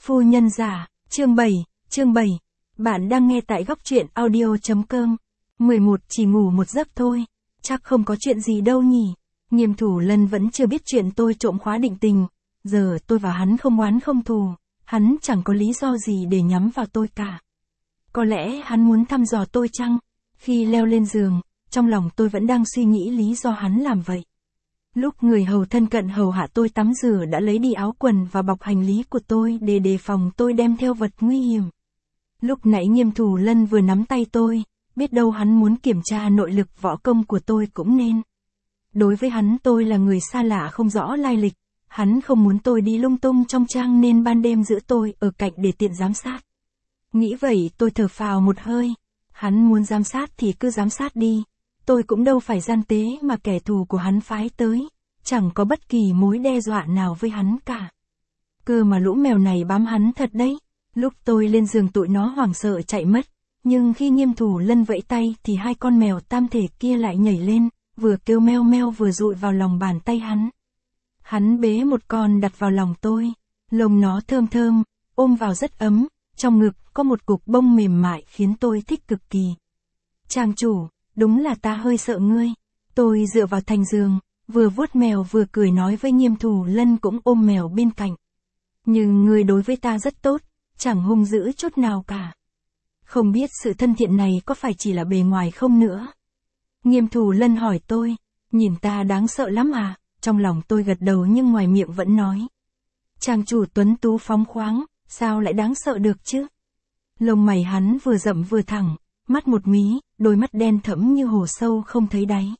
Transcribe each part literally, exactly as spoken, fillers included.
Phu nhân giả, chương bảy, chương bảy. Bạn đang nghe tại góc truyện audio.com. mười một Chỉ ngủ một giấc thôi. Chắc không có chuyện gì đâu nhỉ. Nghiêm Thủ Lân vẫn chưa biết chuyện tôi trộm khóa định tình. Giờ tôi và hắn không oán không thù. Hắn chẳng có lý do gì để nhắm vào tôi cả. Có lẽ hắn muốn thăm dò tôi chăng? Khi leo lên giường, trong lòng tôi vẫn đang suy nghĩ lý do hắn làm vậy. Lúc người hầu thân cận hầu hạ tôi tắm rửa đã lấy đi áo quần và bọc hành lý của tôi để đề phòng tôi đem theo vật nguy hiểm. Lúc nãy Nghiêm Thủ Lân vừa nắm tay tôi, biết đâu hắn muốn kiểm tra nội lực võ công của tôi cũng nên. Đối với hắn tôi là người xa lạ không rõ lai lịch, hắn không muốn tôi đi lung tung trong trang nên ban đêm giữ tôi ở cạnh để tiện giám sát. Nghĩ vậy tôi thở phào một hơi, hắn muốn giám sát thì cứ giám sát đi. Tôi cũng đâu phải gian tế mà kẻ thù của hắn phái tới, chẳng có bất kỳ mối đe dọa nào với hắn cả. Cơ mà lũ mèo này bám hắn thật đấy. Lúc tôi lên giường tụi nó hoảng sợ chạy mất, nhưng khi Nghiêm Thủ Lân vẫy tay thì hai con mèo tam thể kia lại nhảy lên, vừa kêu meo meo vừa dụi vào lòng bàn tay hắn. Hắn bế một con đặt vào lòng tôi, lông nó thơm thơm, ôm vào rất ấm, trong ngực có một cục bông mềm mại khiến tôi thích cực kỳ. Chàng chủ, đúng là ta hơi sợ ngươi. Tôi dựa vào thành giường, vừa vuốt mèo vừa cười nói với Nghiêm Thủ Lân cũng ôm mèo bên cạnh. Nhưng ngươi đối với ta rất tốt, chẳng hung dữ chút nào cả. Không biết sự thân thiện này có phải chỉ là bề ngoài không nữa? Nghiêm Thủ Lân hỏi tôi, nhìn ta đáng sợ lắm à? Trong lòng tôi gật đầu nhưng ngoài miệng vẫn nói. Chàng chủ tuấn tú phóng khoáng, sao lại đáng sợ được chứ? Lông mày hắn vừa rậm vừa thẳng, mắt một mí, đôi mắt đen thẫm như hồ sâu không thấy đáy.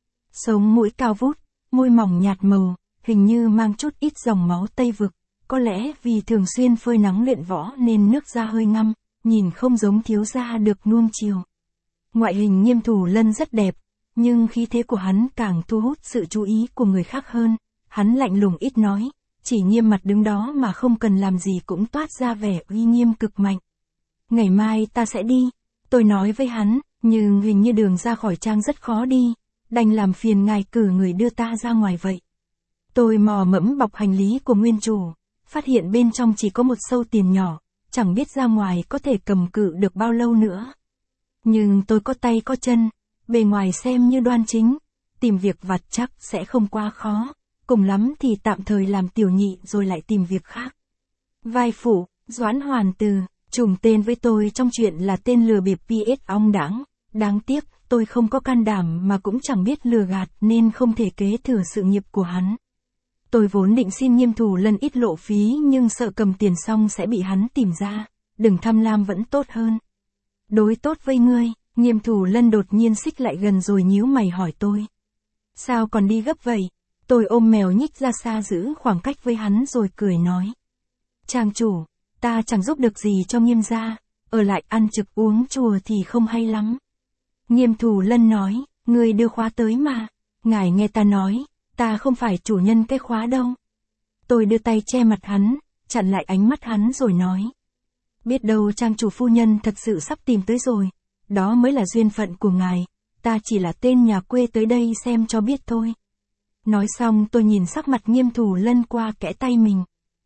Sống mũi cao vút, môi mỏng nhạt màu, hình như mang chút ít dòng máu Tây Vực. Có lẽ vì thường xuyên phơi nắng luyện võ nên nước da hơi ngăm, nhìn không giống thiếu gia được nuông chiều. Ngoại hình Nghiêm Thủ Lân rất đẹp, nhưng khí thế của hắn càng thu hút sự chú ý của người khác hơn. Hắn lạnh lùng ít nói, chỉ nghiêm mặt đứng đó mà không cần làm gì cũng toát ra vẻ uy nghiêm cực mạnh. Ngày mai ta sẽ đi, tôi nói với hắn, nhưng hình như đường ra khỏi trang rất khó đi, đành làm phiền ngài cử người đưa ta ra ngoài vậy. Tôi mò mẫm bọc hành lý của nguyên chủ, phát hiện bên trong chỉ có một sâu tiền nhỏ, chẳng biết ra ngoài có thể cầm cự được bao lâu nữa. Nhưng tôi có tay có chân, bề ngoài xem như đoan chính, tìm việc vặt chắc sẽ không quá khó, cùng lắm thì tạm thời làm tiểu nhị rồi lại tìm việc khác. Vai phụ, Doãn Hoàn Từ, trùng tên với tôi trong chuyện là tên lừa bịp pê ét ong đãng, đáng tiếc tôi không có can đảm mà cũng chẳng biết lừa gạt nên không thể kế thừa sự nghiệp của hắn. Tôi vốn định xin Nghiêm Thủ Lân ít lộ phí nhưng sợ cầm tiền xong sẽ bị hắn tìm ra, đừng tham lam vẫn tốt hơn. Đối tốt với ngươi, Nghiêm Thủ Lân đột nhiên xích lại gần rồi nhíu mày hỏi tôi. Sao còn đi gấp vậy? Tôi ôm mèo nhích ra xa giữ khoảng cách với hắn rồi cười nói. Chàng chủ, ta chẳng giúp được gì cho Nghiêm gia, ở lại ăn trực uống chùa thì không hay lắm. Nghiêm Thủ Lân nói, ngươi đưa khóa tới mà, ngài nghe ta nói. Ta không phải chủ nhân cái khóa đâu. Tôi đưa tay che mặt hắn, chặn lại ánh mắt hắn rồi nói. Biết đâu trang chủ phu nhân thật sự sắp tìm tới rồi. Đó mới là duyên phận của ngài. Ta chỉ là tên nhà quê tới đây xem cho biết thôi. Nói xong tôi nhìn sắc mặt Nghiêm Thủ Lân qua kẽ tay mình.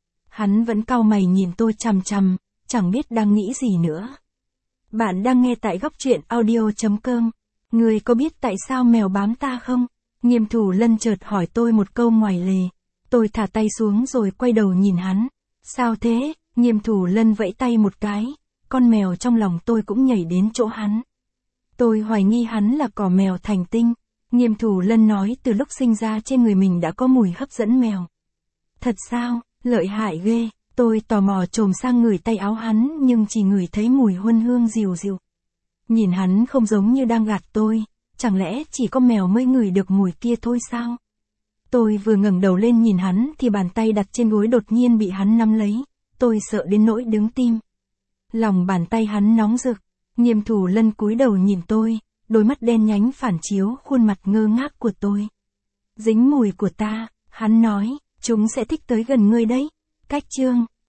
Hắn vẫn cau mày nhìn tôi chằm chằm, chẳng biết đang nghĩ gì nữa. Bạn đang nghe tại góc truyện audio.com. Người có biết tại sao mèo bám ta không? Nghiêm Thủ Lân chợt hỏi tôi một câu ngoài lề. Tôi thả tay xuống rồi quay đầu nhìn hắn. Sao thế? Nghiêm Thủ Lân vẫy tay một cái. Con mèo trong lòng tôi cũng nhảy đến chỗ hắn. Tôi hoài nghi hắn là cỏ mèo thành tinh. Nghiêm Thủ Lân nói từ lúc sinh ra trên người mình đã có mùi hấp dẫn mèo. Thật sao? Lợi hại ghê. Tôi tò mò chồm sang ngửi tay áo hắn nhưng chỉ ngửi thấy mùi huân hương dịu dịu. Nhìn hắn không giống như đang gạt tôi. Chẳng lẽ chỉ có mèo mới ngửi được mùi kia thôi sao? Tôi vừa ngẩng đầu lên nhìn hắn thì bàn tay đặt trên gối đột nhiên bị hắn nắm lấy. Tôi sợ đến nỗi đứng tim. Lòng bàn tay hắn nóng rực. Nghiêm Thủ Lân cúi đầu nhìn tôi, đôi mắt đen nhánh phản chiếu khuôn mặt ngơ ngác của tôi. Dính mùi của ta, hắn nói, chúng sẽ thích tới gần ngươi đấy. Cách chương.